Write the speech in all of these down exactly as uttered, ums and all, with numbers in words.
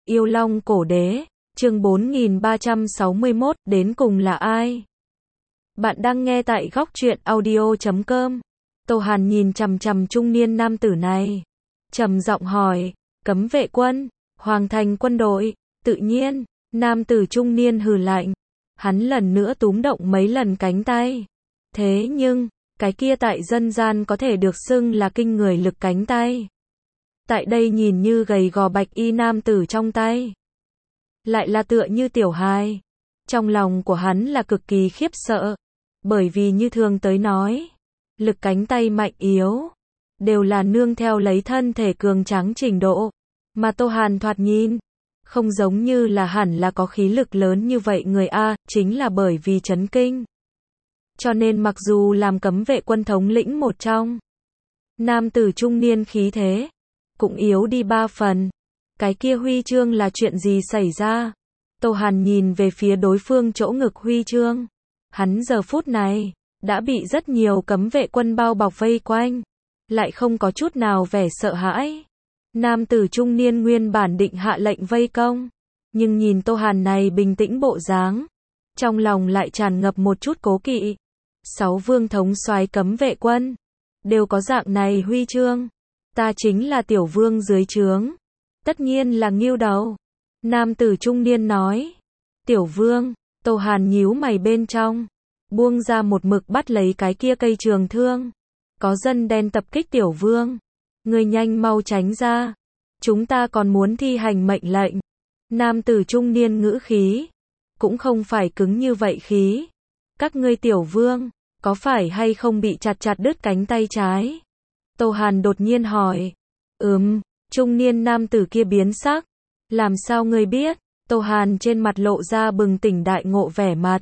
Yêu Long Cổ Đế, chương bốn nghìn ba trăm sáu mươi mốt, đến cùng là ai? Bạn đang nghe tại góc truyện audio chấm com. Tô Hàn nhìn chằm chằm trung niên nam tử này, trầm giọng hỏi, cấm vệ quân, hoàng thành quân đội, tự nhiên, nam tử trung niên hừ lạnh, hắn lần nữa túm động mấy lần cánh tay. Thế nhưng, cái kia tại dân gian có thể được xưng là kinh người lực cánh tay. Tại đây nhìn như gầy gò bạch y nam tử trong tay, lại là tựa như tiểu hài. Trong lòng của hắn là cực kỳ khiếp sợ, bởi vì như thường tới nói, lực cánh tay mạnh yếu, đều là nương theo lấy thân thể cường tráng trình độ, mà Tô Hàn thoạt nhìn, không giống như là hẳn là có khí lực lớn như vậy người A, chính là bởi vì chấn kinh. Cho nên mặc dù làm cấm vệ quân thống lĩnh một trong, nam tử trung niên khí thế, cũng yếu đi ba phần. Cái kia huy chương là chuyện gì xảy ra? Tô Hàn nhìn về phía đối phương chỗ ngực huy chương. Hắn giờ phút này, đã bị rất nhiều cấm vệ quân bao bọc vây quanh, lại không có chút nào vẻ sợ hãi. Nam tử trung niên nguyên bản định hạ lệnh vây công, nhưng nhìn Tô Hàn này bình tĩnh bộ dáng, trong lòng lại tràn ngập một chút cố kỵ. Sáu vương thống soái cấm vệ quân, đều có dạng này huy chương. Ta chính là tiểu vương dưới trướng. Tất nhiên là Ngưu Đầu. Nam tử trung niên nói. Tiểu vương, Tô Hàn nhíu mày bên trong, buông ra một mực bắt lấy cái kia cây trường thương. Có dân đen tập kích tiểu vương. Người nhanh mau tránh ra. Chúng ta còn muốn thi hành mệnh lệnh. Nam tử trung niên ngữ khí, cũng không phải cứng như vậy khí. Các ngươi tiểu vương, có phải hay không bị chặt chặt đứt cánh tay trái? Tô Hàn đột nhiên hỏi. Ừm, trung niên nam tử kia biến sắc. Làm sao ngươi biết? Tô Hàn trên mặt lộ ra bừng tỉnh đại ngộ vẻ mặt.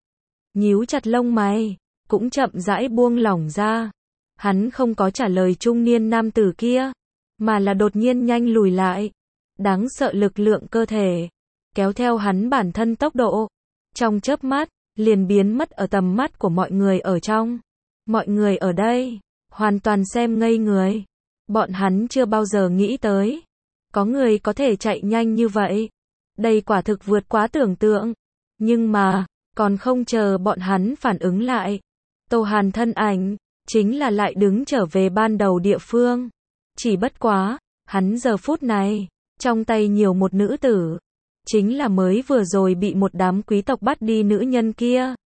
Nhíu chặt lông mày, cũng chậm rãi buông lỏng ra. Hắn không có trả lời trung niên nam tử kia, mà là đột nhiên nhanh lùi lại. Đáng sợ lực lượng cơ thể, kéo theo hắn bản thân tốc độ. Trong chớp mắt, liền biến mất ở tầm mắt của mọi người ở trong. Mọi người ở đây, hoàn toàn xem ngây người. Bọn hắn chưa bao giờ nghĩ tới, có người có thể chạy nhanh như vậy. Đây quả thực vượt quá tưởng tượng. Nhưng mà, còn không chờ bọn hắn phản ứng lại, Tô Hàn thân ảnh, chính là lại đứng trở về ban đầu địa phương. Chỉ bất quá, hắn giờ phút này, trong tay nhiều một nữ tử, chính là mới vừa rồi bị một đám quý tộc bắt đi nữ nhân kia.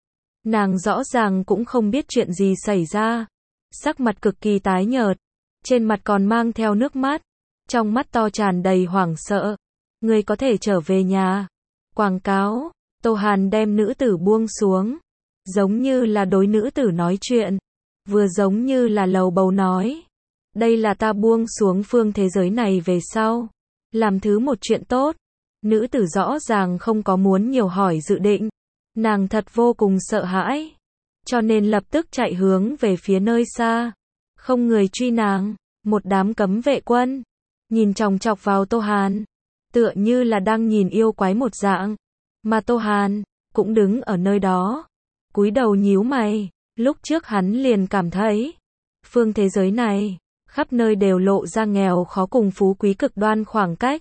Nàng rõ ràng cũng không biết chuyện gì xảy ra, sắc mặt cực kỳ tái nhợt, trên mặt còn mang theo nước mắt, trong mắt to tràn đầy hoảng sợ. Người có thể trở về nhà. Quảng cáo. Tô Hàn đem nữ tử buông xuống, giống như là đối nữ tử nói chuyện, vừa giống như là lầu bầu nói. Đây là ta buông xuống phương thế giới này về sau, làm thứ một chuyện tốt. Nữ tử rõ ràng không có muốn nhiều hỏi dự định, nàng thật vô cùng sợ hãi, cho nên lập tức chạy hướng về phía nơi xa. Không người truy nàng, một đám cấm vệ quân, nhìn chòng chọc vào Tô Hàn, tựa như là đang nhìn yêu quái một dạng, mà Tô Hàn, cũng đứng ở nơi đó, cúi đầu nhíu mày. Lúc trước hắn liền cảm thấy, phương thế giới này, khắp nơi đều lộ ra nghèo khó cùng phú quý cực đoan khoảng cách.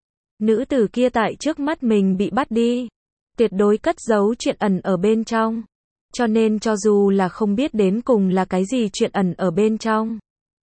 Nữ tử kia tại trước mắt mình bị bắt đi, tuyệt đối cất giấu chuyện ẩn ở bên trong. Cho nên cho dù là không biết đến cùng là cái gì chuyện ẩn ở bên trong,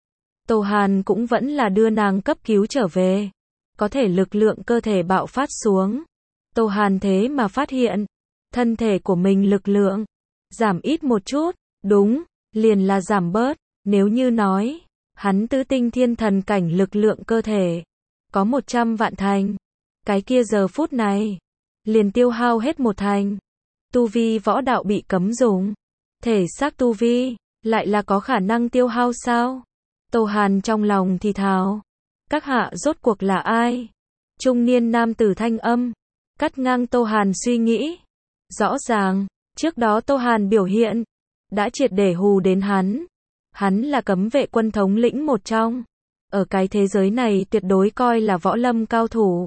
Tô Hàn cũng vẫn là đưa nàng cấp cứu trở về. Có thể lực lượng cơ thể bạo phát xuống. Tô Hàn thế mà phát hiện, thân thể của mình lực lượng, giảm ít một chút. Đúng, liền là giảm bớt. Nếu như nói, hắn tứ tinh thiên thần cảnh lực lượng cơ thể, có một trăm vạn thành. Cái kia giờ phút này, liền tiêu hao hết một thành. Tu vi võ đạo bị cấm dùng. Thể xác tu vi, lại là có khả năng tiêu hao sao? Tô Hàn trong lòng thì thào. Các hạ rốt cuộc là ai? Trung niên nam tử thanh âm, cắt ngang Tô Hàn suy nghĩ. Rõ ràng, trước đó Tô Hàn biểu hiện, đã triệt để hù đến hắn. Hắn là cấm vệ quân thống lĩnh một trong. Ở cái thế giới này tuyệt đối coi là võ lâm cao thủ.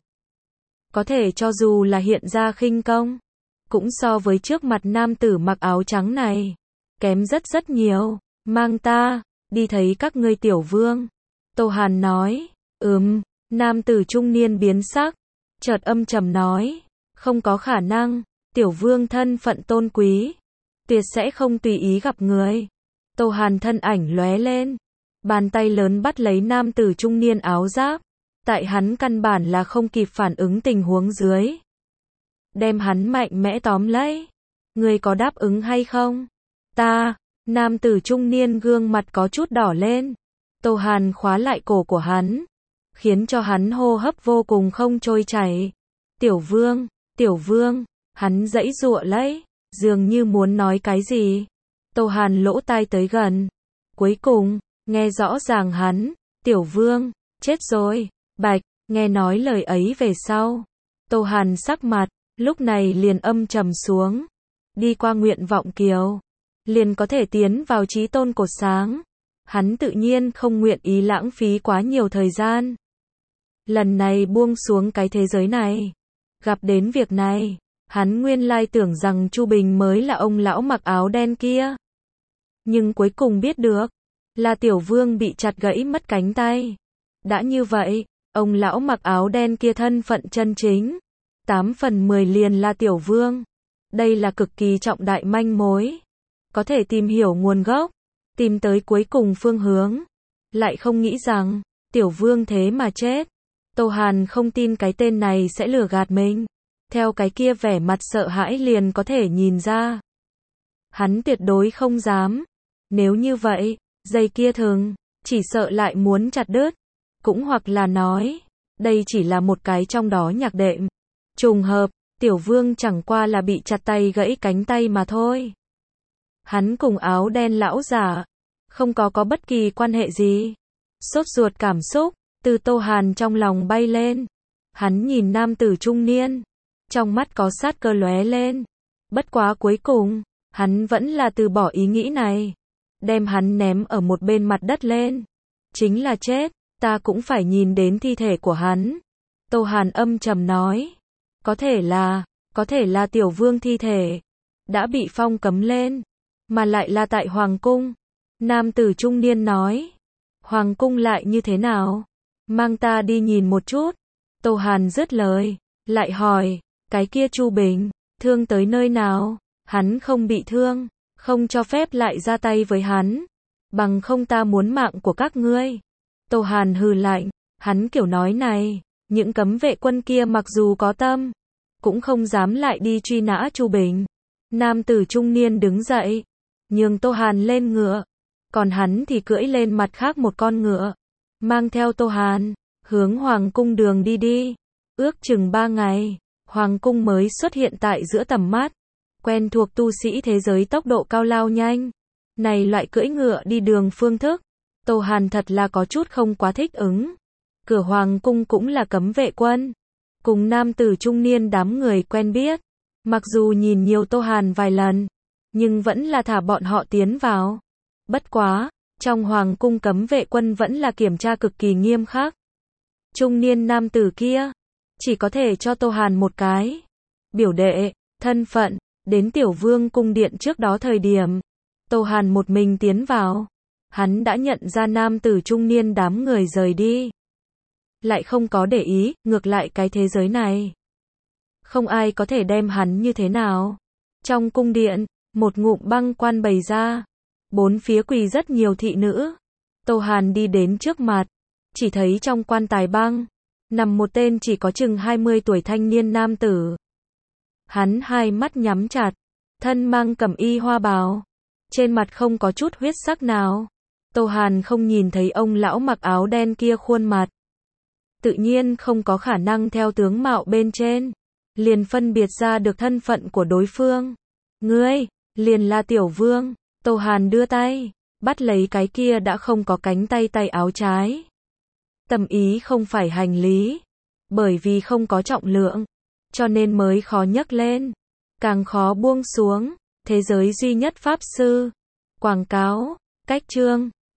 Có thể cho dù là hiện ra khinh công, cũng so với trước mặt nam tử mặc áo trắng này, kém rất rất nhiều. Mang ta, đi thấy các ngươi tiểu vương. Tô Hàn nói. Ừm, nam tử trung niên biến sắc, chợt âm trầm nói, không có khả năng, tiểu vương thân phận tôn quý, tuyệt sẽ không tùy ý gặp người. Tô Hàn thân ảnh lóe lên, bàn tay lớn bắt lấy nam tử trung niên áo giáp, tại hắn căn bản là không kịp phản ứng tình huống dưới. Đem hắn mạnh mẽ tóm lấy. Ngươi có đáp ứng hay không? Ta, nam tử trung niên gương mặt có chút đỏ lên. Tô Hàn khóa lại cổ của hắn, khiến cho hắn hô hấp vô cùng không trôi chảy. Tiểu vương, tiểu vương, hắn giãy giụa lấy, dường như muốn nói cái gì. Tô Hàn lỗ tai tới gần, cuối cùng, nghe rõ ràng hắn, tiểu vương, chết rồi, bạch, nghe nói lời ấy về sau. Tô Hàn sắc mặt, lúc này liền âm trầm xuống, đi qua nguyện vọng kiều, liền có thể tiến vào chí tôn cột sáng. Hắn tự nhiên không nguyện ý lãng phí quá nhiều thời gian. Lần này buông xuống cái thế giới này, gặp đến việc này, hắn nguyên lai tưởng rằng Chu Bình mới là ông lão mặc áo đen kia. Nhưng cuối cùng biết được, là tiểu vương bị chặt gãy mất cánh tay. Đã như vậy, ông lão mặc áo đen kia thân phận chân chính, tám phần mười liền là tiểu vương. Đây là cực kỳ trọng đại manh mối. Có thể tìm hiểu nguồn gốc, tìm tới cuối cùng phương hướng. Lại không nghĩ rằng, tiểu vương thế mà chết. Tô Hàn không tin cái tên này sẽ lừa gạt mình. Theo cái kia vẻ mặt sợ hãi liền có thể nhìn ra. Hắn tuyệt đối không dám. Nếu như vậy, dây kia thừng, chỉ sợ lại muốn chặt đứt. Cũng hoặc là nói, đây chỉ là một cái trong đó nhạc đệm. Trùng hợp, tiểu vương chẳng qua là bị chặt tay gãy cánh tay mà thôi. Hắn cùng áo đen lão giả, không có có bất kỳ quan hệ gì. Sốt ruột cảm xúc, từ Tô Hàn trong lòng bay lên. Hắn nhìn nam tử trung niên, trong mắt có sát cơ lóe lên. Bất quá cuối cùng, hắn vẫn là từ bỏ ý nghĩ này. Đem hắn ném ở một bên mặt đất lên. Chính là chết, ta cũng phải nhìn đến thi thể của hắn. Tô Hàn âm trầm nói. Có thể là, có thể là tiểu vương thi thể. Đã bị phong cấm lên. Mà lại là tại Hoàng cung. Nam tử trung niên nói. Hoàng cung lại như thế nào? Mang ta đi nhìn một chút. Tô Hàn dứt lời. Lại hỏi, cái kia Chu Bình, thương tới nơi nào? Hắn không bị thương, không cho phép lại ra tay với hắn. Bằng không ta muốn mạng của các ngươi. Tô Hàn hừ lạnh, hắn kiểu nói này, những cấm vệ quân kia mặc dù có tâm, cũng không dám lại đi truy nã Chu Bình. Nam tử trung niên đứng dậy, nhường Tô Hàn lên ngựa, còn hắn thì cưỡi lên mặt khác một con ngựa, mang theo Tô Hàn, hướng Hoàng cung đường đi đi. Ước chừng ba ngày, Hoàng cung mới xuất hiện tại giữa tầm mắt. Quen thuộc tu sĩ thế giới tốc độ cao lao nhanh. Này loại cưỡi ngựa đi đường phương thức, Tô Hàn thật là có chút không quá thích ứng. Cửa Hoàng cung cũng là cấm vệ quân, cùng nam tử trung niên đám người quen biết. Mặc dù nhìn nhiều Tô Hàn vài lần, nhưng vẫn là thả bọn họ tiến vào. Bất quá, trong Hoàng cung cấm vệ quân vẫn là kiểm tra cực kỳ nghiêm khắc. Trung niên nam tử kia, chỉ có thể cho Tô Hàn một cái biểu đệ, thân phận. Đến tiểu vương cung điện trước đó thời điểm, Tô Hàn một mình tiến vào. Hắn đã nhận ra nam tử trung niên đám người rời đi. Lại không có để ý, ngược lại cái thế giới này. Không ai có thể đem hắn như thế nào. Trong cung điện, một ngụm băng quan bày ra. Bốn phía quỳ rất nhiều thị nữ. Tô Hàn đi đến trước mặt. Chỉ thấy trong quan tài băng, nằm một tên chỉ có chừng hai mươi tuổi thanh niên nam tử. Hắn hai mắt nhắm chặt, thân mang cẩm y hoa bào, trên mặt không có chút huyết sắc nào. Tô Hàn không nhìn thấy ông lão mặc áo đen kia khuôn mặt. Tự nhiên không có khả năng theo tướng mạo bên trên, liền phân biệt ra được thân phận của đối phương. Ngươi, liền là tiểu vương. Tô Hàn đưa tay, bắt lấy cái kia đã không có cánh tay tay áo trái. Tâm ý không phải hành lý, bởi vì không có trọng lượng, cho nên mới khó nhấc lên, càng khó buông xuống. Thế giới duy nhất pháp sư. Quảng cáo, cách chương.